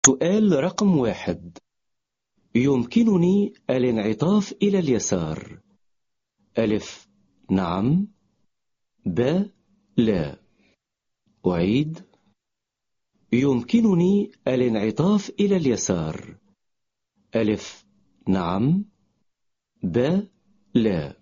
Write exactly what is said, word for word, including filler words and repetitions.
سؤال رقم واحد. يمكنني الانعطاف إلى اليسار. ألف: نعم. ب: لا. أعيد. يمكنني الانعطاف إلى اليسار. ألف: نعم. ب: لا.